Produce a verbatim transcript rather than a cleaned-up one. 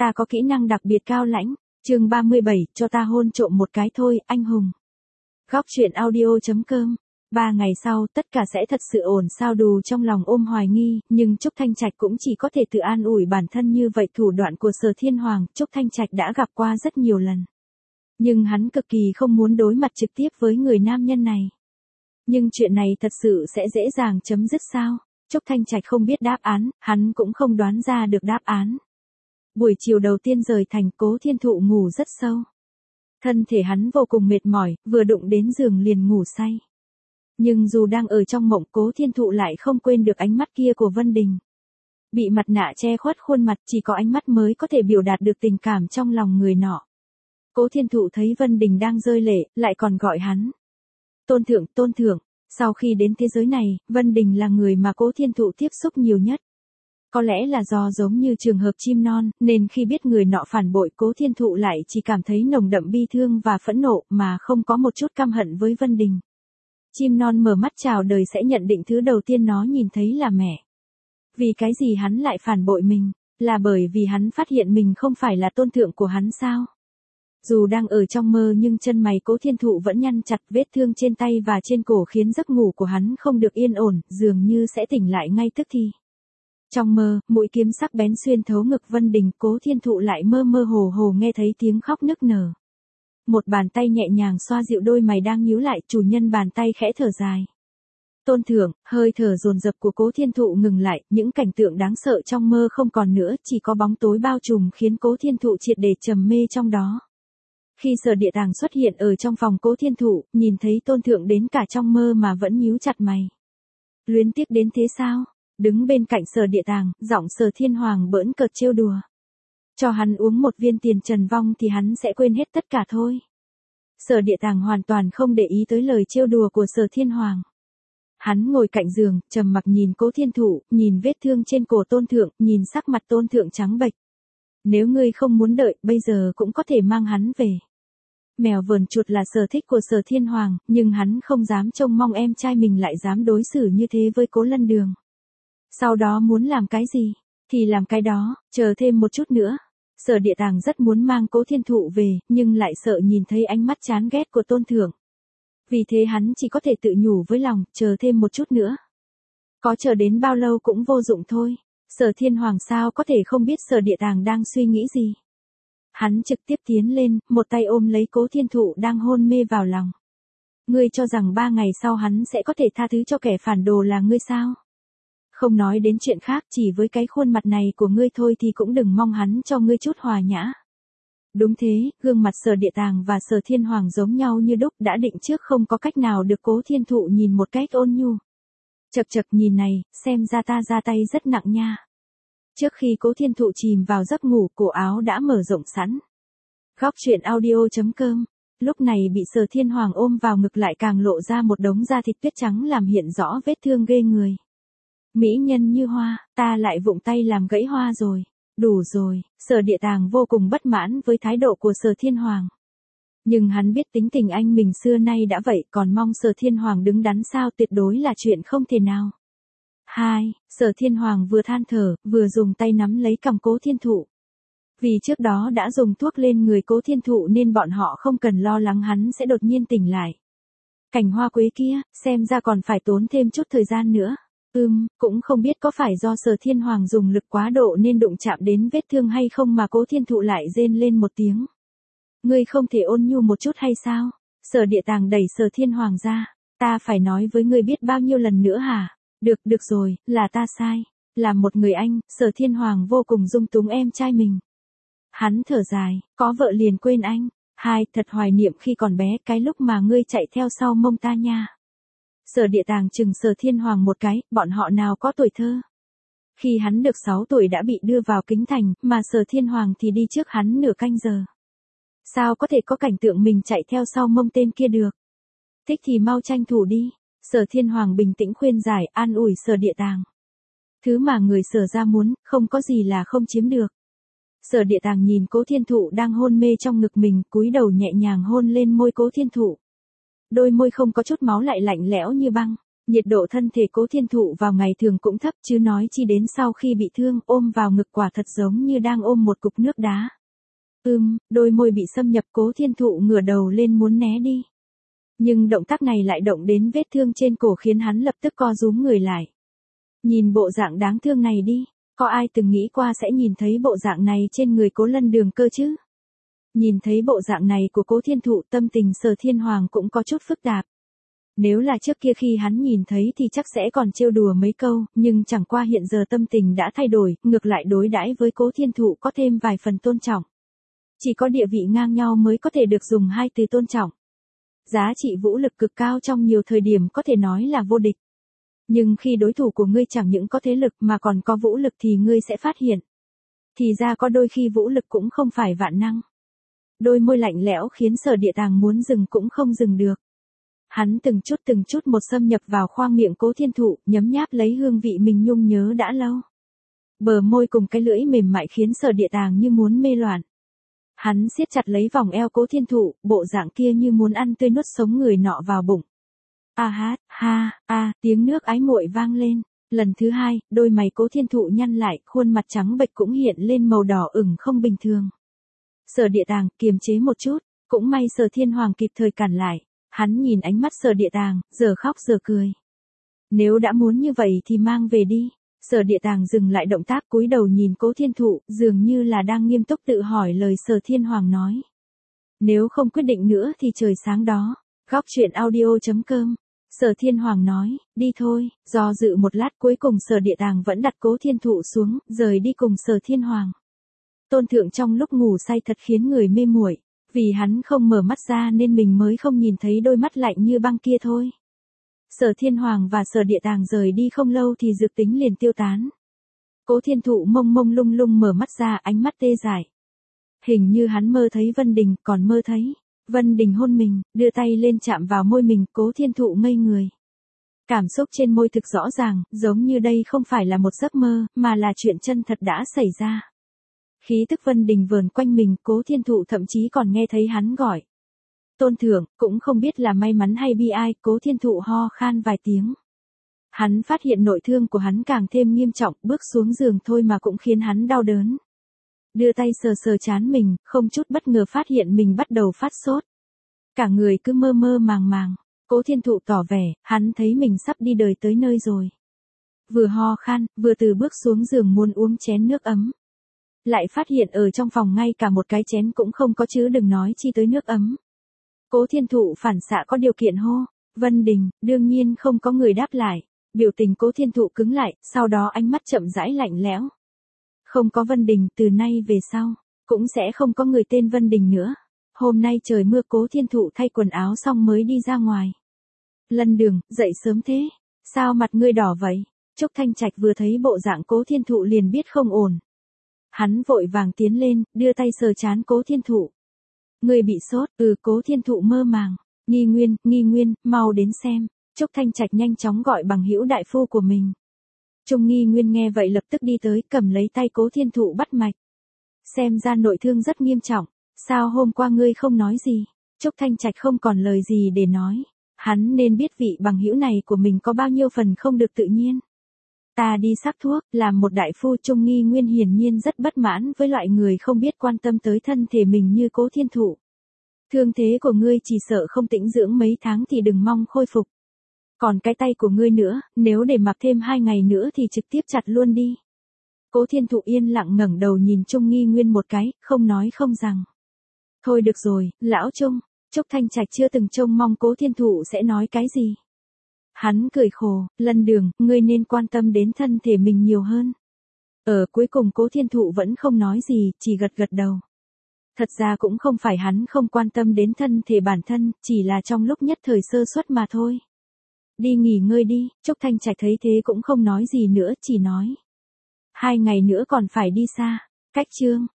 Ta có kỹ năng đặc biệt cao lãnh. Chương ba mươi bảy, cho ta hôn trộm một cái thôi, anh hùng. Góc truyện audio chấm com. Ba ngày sau, tất cả sẽ thật sự ổn sao Đù trong lòng ôm hoài nghi, nhưng Trúc Thanh Trạch cũng chỉ có thể tự an ủi bản thân như vậy. Thủ đoạn của Sở Thiên Hoàng, Trúc Thanh Trạch đã gặp qua rất nhiều lần. Nhưng hắn cực kỳ không muốn đối mặt trực tiếp với người nam nhân này. Nhưng chuyện này thật sự sẽ dễ dàng chấm dứt sao? Trúc Thanh Trạch không biết đáp án, hắn cũng không đoán ra được đáp án. Buổi chiều đầu tiên rời thành, Cố Thiên Thụ ngủ rất sâu. Thân thể hắn vô cùng mệt mỏi, vừa đụng đến giường liền ngủ say. Nhưng dù đang ở trong mộng, Cố Thiên Thụ lại không quên được ánh mắt kia của Vân Đình. Bị mặt nạ che khuất khuôn mặt, chỉ có ánh mắt mới có thể biểu đạt được tình cảm trong lòng người nọ. Cố Thiên Thụ thấy Vân Đình đang rơi lệ, lại còn gọi hắn. Tôn thượng, tôn thượng. Sau khi đến thế giới này, Vân Đình là người mà Cố Thiên Thụ tiếp xúc nhiều nhất. Có lẽ là do giống như trường hợp chim non, nên khi biết người nọ phản bội, Cố Thiên Thụ lại chỉ cảm thấy nồng đậm bi thương và phẫn nộ, mà không có một chút căm hận với Vân Đình. Chim non mở mắt chào đời sẽ nhận định thứ đầu tiên nó nhìn thấy là mẹ. Vì cái gì hắn lại phản bội mình? Là bởi vì hắn phát hiện mình không phải là tôn thượng của hắn sao? Dù đang ở trong mơ nhưng chân mày Cố Thiên Thụ vẫn nhăn chặt, vết thương trên tay và trên cổ khiến giấc ngủ của hắn không được yên ổn, dường như sẽ tỉnh lại ngay tức thì. Trong mơ, mũi kiếm sắc bén xuyên thấu ngực Vân Đình, Cố Thiên Thụ lại mơ mơ hồ hồ nghe thấy tiếng khóc nức nở. Một bàn tay nhẹ nhàng xoa dịu đôi mày đang nhíu lại, chủ nhân bàn tay khẽ thở dài. Tôn thượng, hơi thở dồn dập của Cố Thiên Thụ ngừng lại, những cảnh tượng đáng sợ trong mơ không còn nữa, chỉ có bóng tối bao trùm khiến Cố Thiên Thụ triệt để trầm mê trong đó. Khi Sở Địa Tàng xuất hiện ở trong phòng Cố Thiên Thụ, nhìn thấy tôn thượng đến cả trong mơ mà vẫn nhíu chặt mày. Luyến tiếc đến thế sao? Đứng bên cạnh Sở Địa Tàng, giọng Sở Thiên Hoàng bỡn cợt trêu đùa. Cho hắn uống một viên tiền trần vong thì hắn sẽ quên hết tất cả thôi. Sở Địa Tàng hoàn toàn không để ý tới lời trêu đùa của Sở Thiên Hoàng. Hắn ngồi cạnh giường, trầm mặc nhìn Cố Thiên Thụ, nhìn vết thương trên cổ tôn thượng, nhìn sắc mặt tôn thượng trắng bệch. Nếu ngươi không muốn đợi, bây giờ cũng có thể mang hắn về. Mèo vờn chuột là sở thích của Sở Thiên Hoàng, nhưng hắn không dám trông mong em trai mình lại dám đối xử như thế với Cố Lân Đường. Sau đó muốn làm cái gì, thì làm cái đó, chờ thêm một chút nữa. Sở Địa Tàng rất muốn mang Cố Thiên Thụ về, nhưng lại sợ nhìn thấy ánh mắt chán ghét của tôn thượng. Vì thế hắn chỉ có thể tự nhủ với lòng, chờ thêm một chút nữa. Có chờ đến bao lâu cũng vô dụng thôi. Sở Thiên Hoàng sao có thể không biết Sở Địa Tàng đang suy nghĩ gì. Hắn trực tiếp tiến lên, một tay ôm lấy Cố Thiên Thụ đang hôn mê vào lòng. Ngươi cho rằng ba ngày sau hắn sẽ có thể tha thứ cho kẻ phản đồ là ngươi sao? Không nói đến chuyện khác, chỉ với cái khuôn mặt này của ngươi thôi thì cũng đừng mong hắn cho ngươi chút hòa nhã. Đúng thế, gương mặt Sở Địa Tàng và Sở Thiên Hoàng giống nhau như đúc, đã định trước không có cách nào được Cố Thiên Thụ nhìn một cách ôn nhu. Chậc chậc nhìn này, xem ra ta ra tay rất nặng nha. Trước khi Cố Thiên Thụ chìm vào giấc ngủ, cổ áo đã mở rộng sẵn. Góc truyện audio chấm com. Lúc này bị Sở Thiên Hoàng ôm vào ngực lại càng lộ ra một đống da thịt tuyết trắng làm hiện rõ vết thương ghê người. Mỹ nhân như hoa, ta lại vụng tay làm gãy hoa rồi. Đủ rồi, Sở Địa Tàng vô cùng bất mãn với thái độ của Sở Thiên Hoàng. Nhưng hắn biết tính tình anh mình xưa nay đã vậy, còn mong Sở Thiên Hoàng đứng đắn sao, tuyệt đối là chuyện không thể nào. Hai, Sở Thiên Hoàng vừa than thở, vừa dùng tay nắm lấy cằm Cố Thiên Thụ. Vì trước đó đã dùng thuốc lên người Cố Thiên Thụ nên bọn họ không cần lo lắng hắn sẽ đột nhiên tỉnh lại. Cành hoa quế kia, xem ra còn phải tốn thêm chút thời gian nữa. Ừm, cũng không biết có phải do Sở Thiên Hoàng dùng lực quá độ nên đụng chạm đến vết thương hay không mà Cố Thiên Thụ lại rên lên một tiếng. Ngươi không thể ôn nhu một chút hay sao? Sở Địa Tàng đẩy Sở Thiên Hoàng ra. Ta phải nói với ngươi biết bao nhiêu lần nữa hả? Được, được rồi, là ta sai. Là một người anh, Sở Thiên Hoàng vô cùng dung túng em trai mình. Hắn thở dài, có vợ liền quên anh. Hai, thật hoài niệm khi còn bé, cái lúc mà ngươi chạy theo sau mông ta nha. Sở Địa Tàng chừng Sở Thiên Hoàng một cái, bọn họ nào có tuổi thơ. Khi hắn được sáu tuổi đã bị đưa vào Kính Thành, mà Sở Thiên Hoàng thì đi trước hắn nửa canh giờ. Sao có thể có cảnh tượng mình chạy theo sau mông tên kia được? Thích thì mau tranh thủ đi. Sở Thiên Hoàng bình tĩnh khuyên giải, an ủi Sở Địa Tàng. Thứ mà người Sở gia muốn, không có gì là không chiếm được. Sở Địa Tàng nhìn Cố Thiên Thụ đang hôn mê trong ngực mình, cúi đầu nhẹ nhàng hôn lên môi Cố Thiên Thụ. Đôi môi không có chút máu lại lạnh lẽo như băng, Nhiệt độ thân thể Cố Thiên Thụ vào ngày thường cũng thấp chứ nói chi đến sau khi bị thương ôm vào ngực quả thật giống như đang ôm một cục nước đá. Ưm, đôi môi bị xâm nhập Cố Thiên Thụ ngửa đầu lên muốn né đi. Nhưng động tác này lại động đến vết thương trên cổ khiến hắn lập tức co rúm người lại. Nhìn bộ dạng đáng thương này đi, có ai từng nghĩ qua sẽ nhìn thấy bộ dạng này trên người Cố Lân Đường cơ chứ? Nhìn thấy bộ dạng này của Cố Thiên Thụ tâm tình Sở Thiên Hoàng cũng có chút phức tạp. Nếu là trước kia khi hắn nhìn thấy thì chắc sẽ còn trêu đùa mấy câu, nhưng chẳng qua hiện giờ tâm tình đã thay đổi, ngược lại đối đãi với Cố Thiên Thụ có thêm vài phần tôn trọng. Chỉ có địa vị ngang nhau mới có thể được dùng hai từ tôn trọng. Giá trị vũ lực cực cao trong nhiều thời điểm có thể nói là vô địch. Nhưng khi đối thủ của ngươi chẳng những có thế lực mà còn có vũ lực thì ngươi sẽ phát hiện. Thì ra có đôi khi vũ lực cũng không phải vạn năng. Đôi môi lạnh lẽo khiến Sở Địa Tàng muốn dừng cũng không dừng được. Hắn từng chút từng chút một xâm nhập vào khoang miệng Cố Thiên Thụ, nhấm nháp lấy hương vị mình nhung nhớ đã lâu. Bờ môi cùng cái lưỡi mềm mại khiến Sở Địa Tàng như muốn mê loạn. Hắn siết chặt lấy vòng eo Cố Thiên Thụ, bộ dạng kia như muốn ăn tươi nuốt sống người nọ vào bụng. A hát, ha, a, tiếng nước ái muội vang lên. Lần thứ hai, đôi mày Cố Thiên Thụ nhăn lại, khuôn mặt trắng bệch cũng hiện lên màu đỏ ửng không bình thường. Sở Địa Tàng, kiềm chế một chút, cũng may Sở Thiên Hoàng kịp thời cản lại. Hắn nhìn ánh mắt Sở Địa Tàng, giờ khóc giờ cười. Nếu đã muốn như vậy thì mang về đi. Sở Địa Tàng dừng lại động tác cúi đầu nhìn Cố Thiên Thụ, dường như là đang nghiêm túc tự hỏi lời Sở Thiên Hoàng nói. Nếu không quyết định nữa thì trời sáng đó. Góc truyện audio chấm com. Sở Thiên Hoàng nói, đi thôi, do dự một lát cuối cùng Sở Địa Tàng vẫn đặt Cố Thiên Thụ xuống, rời đi cùng Sở Thiên Hoàng. Tôn Thượng trong lúc ngủ say thật khiến người mê muội. Vì hắn không mở mắt ra nên mình mới không nhìn thấy đôi mắt lạnh như băng kia thôi. Sở Thiên Hoàng và Sở Địa Tàng rời đi không lâu thì dược tính liền tiêu tán. Cố Thiên Thụ mông mông lung lung mở mắt ra, ánh mắt tê dại. Hình như hắn mơ thấy Vân Đình, còn mơ thấy Vân Đình hôn mình, đưa tay lên chạm vào môi mình, Cố Thiên Thụ ngây người. Cảm xúc trên môi thực rõ ràng, giống như đây không phải là một giấc mơ, mà là chuyện chân thật đã xảy ra. Khí tức Vân Đình vờn quanh mình, Cố Thiên Thụ thậm chí còn nghe thấy hắn gọi. Tôn Thượng, cũng không biết là may mắn hay bi ai, Cố Thiên Thụ ho khan vài tiếng. Hắn phát hiện nội thương của hắn càng thêm nghiêm trọng, bước xuống giường thôi mà cũng khiến hắn đau đớn. Đưa tay sờ sờ trán mình, không chút bất ngờ phát hiện mình bắt đầu phát sốt. Cả người cứ mơ mơ màng màng, Cố Thiên Thụ tỏ vẻ, hắn thấy mình sắp đi đời tới nơi rồi. Vừa ho khan, vừa từ bước xuống giường muốn uống chén nước ấm. Lại phát hiện ở trong phòng ngay cả một cái chén cũng không có chứ đừng nói chi tới nước ấm. Cố Thiên Thụ phản xạ có điều kiện hô, Vân Đình, đương nhiên không có người đáp lại. Biểu tình Cố Thiên Thụ cứng lại, sau đó ánh mắt chậm rãi lạnh lẽo. Không có Vân Đình, từ nay về sau, cũng sẽ không có người tên Vân Đình nữa. Hôm nay trời mưa, Cố Thiên Thụ thay quần áo xong mới đi ra ngoài. Lân Đường, dậy sớm thế, sao mặt ngươi đỏ vậy? Trúc Thanh Trạch vừa thấy bộ dạng Cố Thiên Thụ liền biết không ổn. Hắn vội vàng tiến lên, đưa tay sờ trán Cố Thiên Thụ. Ngươi bị sốt, ừ. Cố Thiên Thụ mơ màng. Nghi Nguyên, Nghi Nguyên, mau đến xem. Trúc Thanh Trạch nhanh chóng gọi bằng hữu đại phu của mình. Trung Nghi Nguyên nghe vậy lập tức đi tới, cầm lấy tay Cố Thiên Thụ bắt mạch. Xem ra nội thương rất nghiêm trọng. Sao hôm qua ngươi không nói gì? Trúc Thanh Trạch không còn lời gì để nói. Hắn nên biết vị bằng hữu này của mình có bao nhiêu phần không được tự nhiên. Ta đi sắc thuốc, làm một đại phu. Trung Nghi Nguyên hiển nhiên rất bất mãn với loại người không biết quan tâm tới thân thể mình như Cố Thiên Thụ. Thương thế của ngươi chỉ sợ không tĩnh dưỡng mấy tháng thì đừng mong khôi phục. Còn cái tay của ngươi nữa, nếu để mặc thêm hai ngày nữa thì trực tiếp chặt luôn đi. Cố Thiên Thụ yên lặng ngẩng đầu nhìn Trung Nghi Nguyên một cái, không nói không rằng. Thôi được rồi, lão Trung. Trúc Thanh Trạch chưa từng trông mong Cố Thiên Thụ sẽ nói cái gì. Hắn cười khổ, Lân Đường, ngươi nên quan tâm đến thân thể mình nhiều hơn. Ở cuối cùng Cố Thiên Thụ vẫn không nói gì, chỉ gật gật đầu. Thật ra cũng không phải hắn không quan tâm đến thân thể bản thân, chỉ là trong lúc nhất thời sơ suất mà thôi. Đi nghỉ ngơi đi. Trúc Thanh Trạch thấy thế cũng không nói gì nữa, chỉ nói. Hai ngày nữa còn phải đi xa. Cách chương.